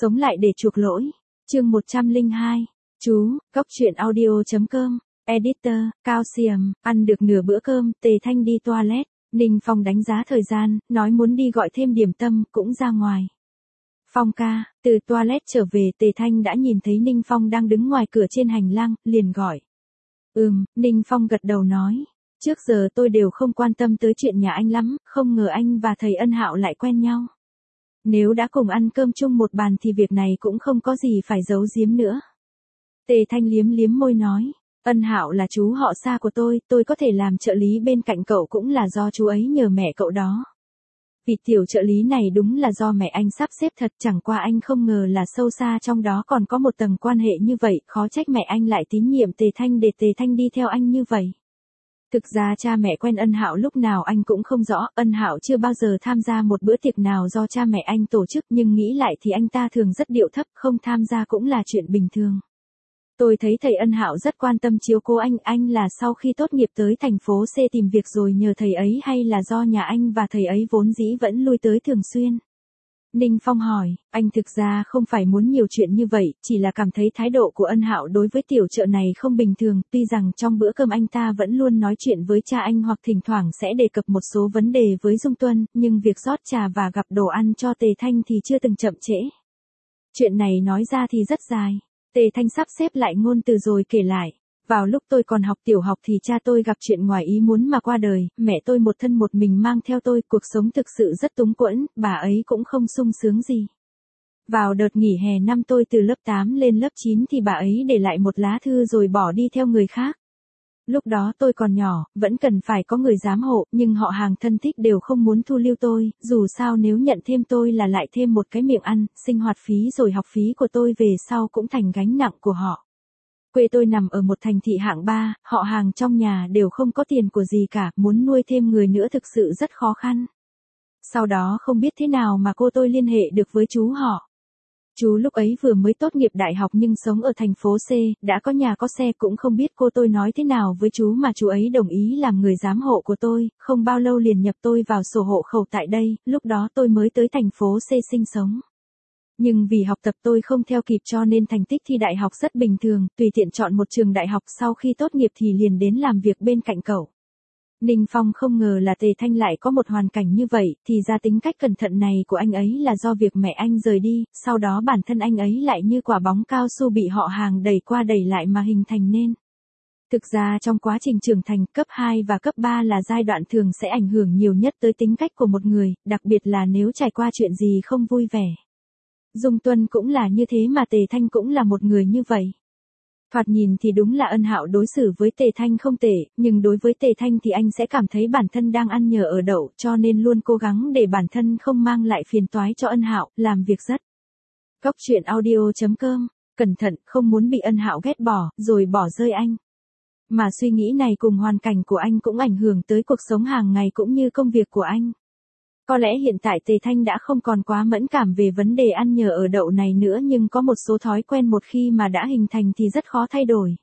Sống lại để chuộc lỗi. Chương 102. Chú, Cốc truyện audio.com. Editor, Calcium, ăn được nửa bữa cơm, Tề Thanh đi toilet. Ninh Phong đánh giá thời gian, nói muốn đi gọi thêm điểm tâm, cũng ra ngoài. Phong ca, từ toilet trở về Tề Thanh đã nhìn thấy Ninh Phong đang đứng ngoài cửa trên hành lang, liền gọi. Ninh Phong gật đầu nói. Trước giờ tôi đều không quan tâm tới chuyện nhà anh lắm, không ngờ anh và thầy Ân Hạo lại quen nhau. Nếu đã cùng ăn cơm chung một bàn thì việc này cũng không có gì phải giấu giếm nữa. Tề Thanh liếm liếm môi nói. Ân Hạo là chú họ xa của tôi có thể làm trợ lý bên cạnh cậu cũng là do chú ấy nhờ mẹ cậu đó. Vì tiểu trợ lý này đúng là do mẹ anh sắp xếp thật, chẳng qua anh không ngờ là sâu xa trong đó còn có một tầng quan hệ như vậy, khó trách mẹ anh lại tín nhiệm Tề Thanh để Tề Thanh đi theo anh như vậy. Thực ra cha mẹ quen Ân Hạo lúc nào anh cũng không rõ, Ân Hạo chưa bao giờ tham gia một bữa tiệc nào do cha mẹ anh tổ chức, nhưng nghĩ lại thì anh ta thường rất điệu thấp, không tham gia cũng là chuyện bình thường. Tôi thấy thầy Ân Hạo rất quan tâm chiếu cố anh là sau khi tốt nghiệp tới thành phố C tìm việc rồi nhờ thầy ấy hay là do nhà anh và thầy ấy vốn dĩ vẫn lui tới thường xuyên? Ninh Phong hỏi, anh thực ra không phải muốn nhiều chuyện như vậy, chỉ là cảm thấy thái độ của Ân Hạo đối với tiểu trợ này không bình thường, tuy rằng trong bữa cơm anh ta vẫn luôn nói chuyện với cha anh hoặc thỉnh thoảng sẽ đề cập một số vấn đề với Dung Tuân, nhưng việc rót trà và gặp đồ ăn cho Tề Thanh thì chưa từng chậm trễ. Chuyện này nói ra thì rất dài. Tề Thanh sắp xếp lại ngôn từ rồi kể lại. Vào lúc tôi còn học tiểu học thì cha tôi gặp chuyện ngoài ý muốn mà qua đời, mẹ tôi một thân một mình mang theo tôi, cuộc sống thực sự rất túng quẫn, bà ấy cũng không sung sướng gì. Vào đợt nghỉ hè năm tôi từ lớp 8 lên lớp 9 thì bà ấy để lại một lá thư rồi bỏ đi theo người khác. Lúc đó tôi còn nhỏ, vẫn cần phải có người giám hộ, nhưng họ hàng thân thích đều không muốn thu lưu tôi, dù sao nếu nhận thêm tôi là lại thêm một cái miệng ăn, sinh hoạt phí rồi học phí của tôi về sau cũng thành gánh nặng của họ. Quê tôi nằm ở một thành thị hạng 3, họ hàng trong nhà đều không có tiền của gì cả, muốn nuôi thêm người nữa thực sự rất khó khăn. Sau đó không biết thế nào mà cô tôi liên hệ được với chú họ. Chú lúc ấy vừa mới tốt nghiệp đại học nhưng sống ở thành phố C, đã có nhà có xe, cũng không biết cô tôi nói thế nào với chú mà chú ấy đồng ý làm người giám hộ của tôi, không bao lâu liền nhập tôi vào sổ hộ khẩu tại đây, lúc đó tôi mới tới thành phố C sinh sống. Nhưng vì học tập tôi không theo kịp cho nên thành tích thi đại học rất bình thường, tùy tiện chọn một trường đại học, sau khi tốt nghiệp thì liền đến làm việc bên cạnh cậu. Ninh Phong không ngờ là Tề Thanh lại có một hoàn cảnh như vậy, thì ra tính cách cẩn thận này của anh ấy là do việc mẹ anh rời đi, sau đó bản thân anh ấy lại như quả bóng cao su bị họ hàng đẩy qua đẩy lại mà hình thành nên. Thực ra trong quá trình trưởng thành, cấp 2 và cấp 3 là giai đoạn thường sẽ ảnh hưởng nhiều nhất tới tính cách của một người, đặc biệt là nếu trải qua chuyện gì không vui vẻ. Dung Tuân cũng là như thế mà Tề Thanh cũng là một người như vậy. Thoạt nhìn thì đúng là Ân Hạo đối xử với Tề Thanh không tệ, nhưng đối với Tề Thanh thì anh sẽ cảm thấy bản thân đang ăn nhờ ở đậu, cho nên luôn cố gắng để bản thân không mang lại phiền toái cho Ân Hạo, làm việc rất. Cốc truyện audio.com, cẩn thận, không muốn bị Ân Hạo ghét bỏ, rồi bỏ rơi anh. Mà suy nghĩ này cùng hoàn cảnh của anh cũng ảnh hưởng tới cuộc sống hàng ngày cũng như công việc của anh. Có lẽ hiện tại Tề Thanh đã không còn quá mẫn cảm về vấn đề ăn nhờ ở đậu này nữa, nhưng có một số thói quen một khi mà đã hình thành thì rất khó thay đổi.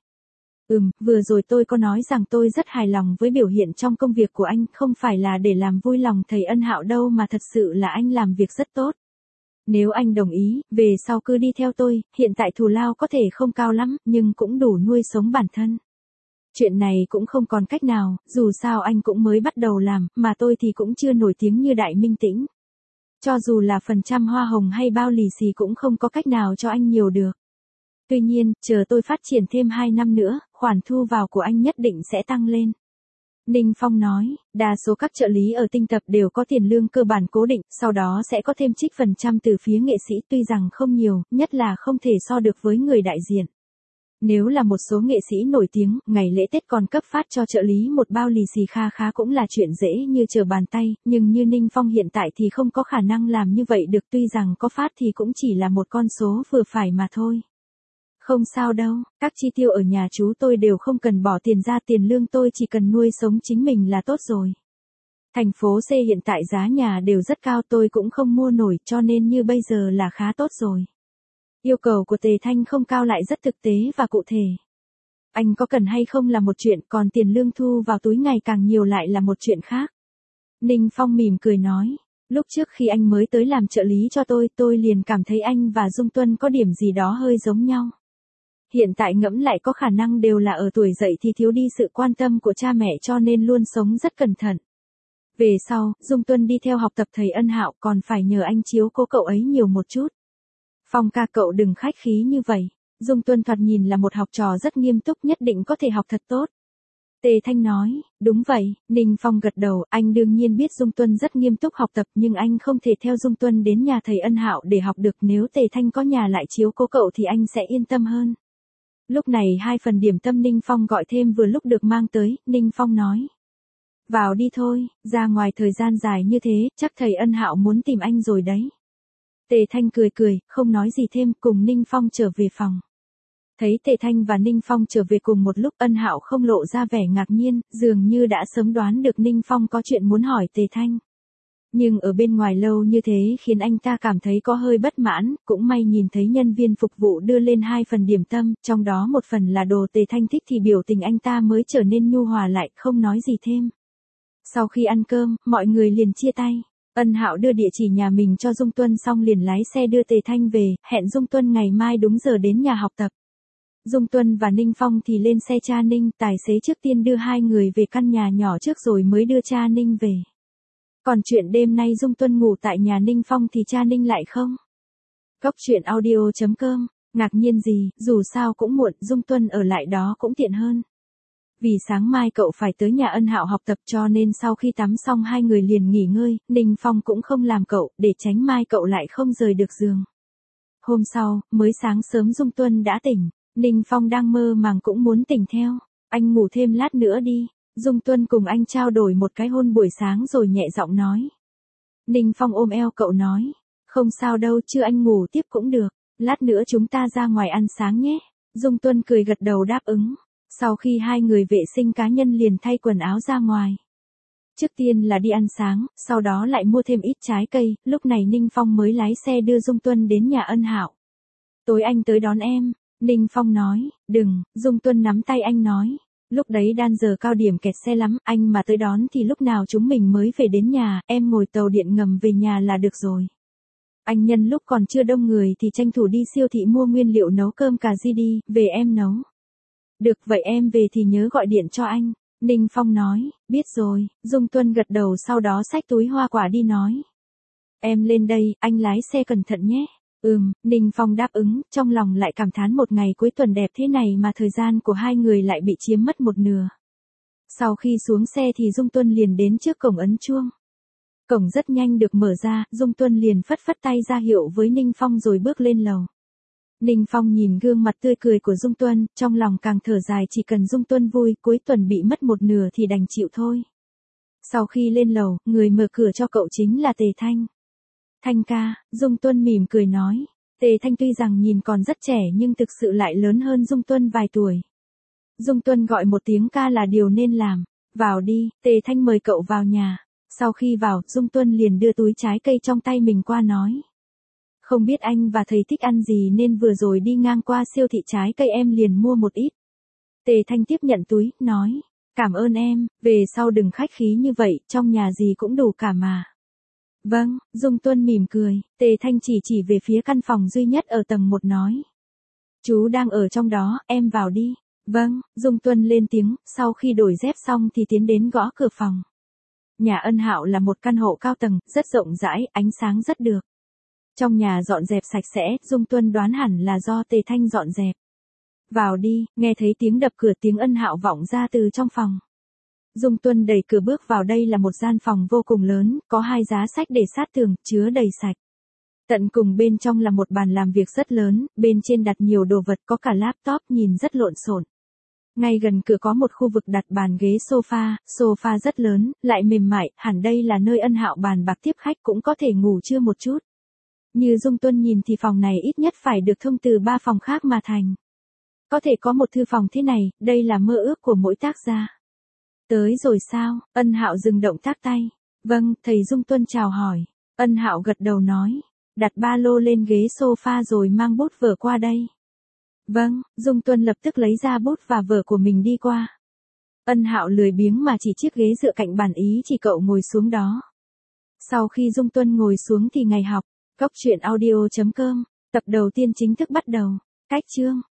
Vừa rồi tôi có nói rằng tôi rất hài lòng với biểu hiện trong công việc của anh, không phải là để làm vui lòng thầy Ân Hạo đâu mà thật sự là anh làm việc rất tốt. Nếu anh đồng ý, về sau cứ đi theo tôi, hiện tại thù lao có thể không cao lắm, nhưng cũng đủ nuôi sống bản thân. Chuyện này cũng không còn cách nào, dù sao anh cũng mới bắt đầu làm, mà tôi thì cũng chưa nổi tiếng như Đại Minh Tĩnh. Cho dù là phần trăm hoa hồng hay bao lì xì cũng không có cách nào cho anh nhiều được. Tuy nhiên, chờ tôi phát triển thêm 2 năm nữa, khoản thu vào của anh nhất định sẽ tăng lên. Ninh Phong nói, đa số các trợ lý ở Tinh Tập đều có tiền lương cơ bản cố định, sau đó sẽ có thêm trích phần trăm từ phía nghệ sĩ, tuy rằng không nhiều, nhất là không thể so được với người đại diện. Nếu là một số nghệ sĩ nổi tiếng, ngày lễ Tết còn cấp phát cho trợ lý một bao lì xì kha khá cũng là chuyện dễ như trở bàn tay, nhưng như Ninh Phong hiện tại thì không có khả năng làm như vậy được, tuy rằng có phát thì cũng chỉ là một con số vừa phải mà thôi. Không sao đâu, các chi tiêu ở nhà chú tôi đều không cần bỏ tiền ra, tiền lương tôi chỉ cần nuôi sống chính mình là tốt rồi. Thành phố C hiện tại giá nhà đều rất cao, tôi cũng không mua nổi, cho nên như bây giờ là khá tốt rồi. Yêu cầu của Tề Thanh không cao lại rất thực tế và cụ thể. Anh có cần hay không là một chuyện, còn tiền lương thu vào túi ngày càng nhiều lại là một chuyện khác. Ninh Phong mỉm cười nói. Lúc trước khi anh mới tới làm trợ lý cho tôi liền cảm thấy anh và Dung Tuân có điểm gì đó hơi giống nhau. Hiện tại ngẫm lại có khả năng đều là ở tuổi dậy thì thiếu đi sự quan tâm của cha mẹ cho nên luôn sống rất cẩn thận. Về sau, Dung Tuân đi theo học tập thầy Ân Hạo còn phải nhờ anh chiếu cố cậu ấy nhiều một chút. Phong ca cậu đừng khách khí như vậy. Dung Tuân thoạt nhìn là một học trò rất nghiêm túc, nhất định có thể học thật tốt. Tề Thanh nói, đúng vậy. Ninh Phong gật đầu, anh đương nhiên biết Dung Tuân rất nghiêm túc học tập nhưng anh không thể theo Dung Tuân đến nhà thầy Ân Hạo để học được, nếu Tề Thanh có nhà lại chiếu cố cậu thì anh sẽ yên tâm hơn. Lúc này 2 phần điểm tâm Ninh Phong gọi thêm vừa lúc được mang tới, Ninh Phong nói. Vào đi thôi, ra ngoài thời gian dài như thế, chắc thầy Ân Hạo muốn tìm anh rồi đấy. Tề Thanh cười cười, không nói gì thêm, cùng Ninh Phong trở về phòng. Thấy Tề Thanh và Ninh Phong trở về cùng một lúc, Ân Hạo không lộ ra vẻ ngạc nhiên, dường như đã sớm đoán được Ninh Phong có chuyện muốn hỏi Tề Thanh. Nhưng ở bên ngoài lâu như thế khiến anh ta cảm thấy có hơi bất mãn, cũng may nhìn thấy nhân viên phục vụ đưa lên 2 phần điểm tâm, trong đó một phần là đồ Tề Thanh thích thì biểu tình anh ta mới trở nên nhu hòa lại, không nói gì thêm. Sau khi ăn cơm, mọi người liền chia tay. Ân Hạo đưa địa chỉ nhà mình cho Dung Tuân xong liền lái xe đưa Tề Thanh về, hẹn Dung Tuân ngày mai đúng giờ đến nhà học tập. Dung Tuân và Ninh Phong thì lên xe cha Ninh, tài xế trước tiên đưa 2 người về căn nhà nhỏ trước rồi mới đưa cha Ninh về. Còn chuyện đêm nay Dung Tuân ngủ tại nhà Ninh Phong thì cha Ninh lại không. Góc truyện audio.com, ngạc nhiên gì, dù sao cũng muộn, Dung Tuân ở lại đó cũng tiện hơn. Vì sáng mai cậu phải tới nhà Ân Hạo học tập cho nên sau khi tắm xong 2 người liền nghỉ ngơi, Ninh Phong cũng không làm cậu, để tránh mai cậu lại không rời được giường. Hôm sau, mới sáng sớm Dung Tuân đã tỉnh, Ninh Phong đang mơ màng cũng muốn tỉnh theo. Anh ngủ thêm lát nữa đi. Dung Tuân cùng anh trao đổi một cái hôn buổi sáng rồi nhẹ giọng nói. Ninh Phong ôm eo cậu nói. Không sao đâu, chưa anh ngủ tiếp cũng được. Lát nữa chúng ta ra ngoài ăn sáng nhé. Dung Tuân cười gật đầu đáp ứng. Sau khi 2 người vệ sinh cá nhân liền thay quần áo ra ngoài. Trước tiên là đi ăn sáng, sau đó lại mua thêm ít trái cây, lúc này Ninh Phong mới lái xe đưa Dung Tuân đến nhà Ân Hạo. Tối anh tới đón em. Ninh Phong nói, đừng, Dung Tuân nắm tay anh nói. Lúc đấy đan giờ cao điểm kẹt xe lắm, anh mà tới đón thì lúc nào chúng mình mới về đến nhà, em ngồi tàu điện ngầm về nhà là được rồi. Anh nhân lúc còn chưa đông người thì tranh thủ đi siêu thị mua nguyên liệu nấu cơm cà ri đi, về em nấu. Được, vậy em về thì nhớ gọi điện cho anh. Ninh Phong nói, biết rồi, Dung Tuân gật đầu sau đó xách túi hoa quả đi nói. Em lên đây, anh lái xe cẩn thận nhé. Ninh Phong đáp ứng, trong lòng lại cảm thán một ngày cuối tuần đẹp thế này mà thời gian của 2 người lại bị chiếm mất một nửa. Sau khi xuống xe thì Dung Tuân liền đến trước cổng ấn chuông. Cổng rất nhanh được mở ra, Dung Tuân liền phất phất tay ra hiệu với Ninh Phong rồi bước lên lầu. Ninh Phong nhìn gương mặt tươi cười của Dung Tuân, trong lòng càng thở dài, chỉ cần Dung Tuân vui, cuối tuần bị mất một nửa thì đành chịu thôi. Sau khi lên lầu, người mở cửa cho cậu chính là Tề Thanh. Thanh ca, Dung Tuân mỉm cười nói. Tề Thanh tuy rằng nhìn còn rất trẻ nhưng thực sự lại lớn hơn Dung Tuân vài tuổi. Dung Tuân gọi một tiếng ca là điều nên làm. Vào đi, Tề Thanh mời cậu vào nhà. Sau khi vào, Dung Tuân liền đưa túi trái cây trong tay mình qua nói. Không biết anh và thầy thích ăn gì nên vừa rồi đi ngang qua siêu thị trái cây em liền mua một ít. Tề Thanh tiếp nhận túi, nói. Cảm ơn em, về sau đừng khách khí như vậy, trong nhà gì cũng đủ cả mà. Vâng, Dung Tuân mỉm cười, Tề Thanh chỉ về phía căn phòng duy nhất ở tầng 1 nói. Chú đang ở trong đó, em vào đi. Vâng, Dung Tuân lên tiếng, sau khi đổi dép xong thì tiến đến gõ cửa phòng. Nhà Ân Hạo là một căn hộ cao tầng, rất rộng rãi, ánh sáng rất được. Trong nhà dọn dẹp sạch sẽ, Dung Tuân đoán hẳn là do Tề Thanh dọn dẹp. Vào đi, nghe thấy tiếng đập cửa, tiếng Ân Hạo vọng ra từ trong phòng. Dung Tuân đẩy cửa bước vào, đây là một gian phòng vô cùng lớn, có 2 giá sách để sát tường, chứa đầy sạch. Tận cùng bên trong là một bàn làm việc rất lớn, bên trên đặt nhiều đồ vật, có cả laptop, nhìn rất lộn xộn. Ngay gần cửa có một khu vực đặt bàn ghế sofa rất lớn, lại mềm mại, hẳn đây là nơi Ân Hạo bàn bạc tiếp khách, cũng có thể ngủ trưa một chút. Như Dung Tuân nhìn thì phòng này ít nhất phải được thông từ 3 phòng khác mà thành. Có thể có một thư phòng thế này, đây là mơ ước của mỗi tác gia. Tới rồi sao? Ân Hạo dừng động tác tay. Vâng, thầy Dung Tuân chào hỏi. Ân Hạo gật đầu nói. Đặt ba lô lên ghế sofa rồi mang bút vở qua đây. Vâng, Dung Tuân lập tức lấy ra bút và vở của mình đi qua. Ân Hạo lười biếng mà chỉ chiếc ghế dựa cạnh bàn, ý chỉ cậu ngồi xuống đó. Sau khi Dung Tuân ngồi xuống thì ngày học, góc chuyện audio.com, tập đầu tiên chính thức bắt đầu. Cách chương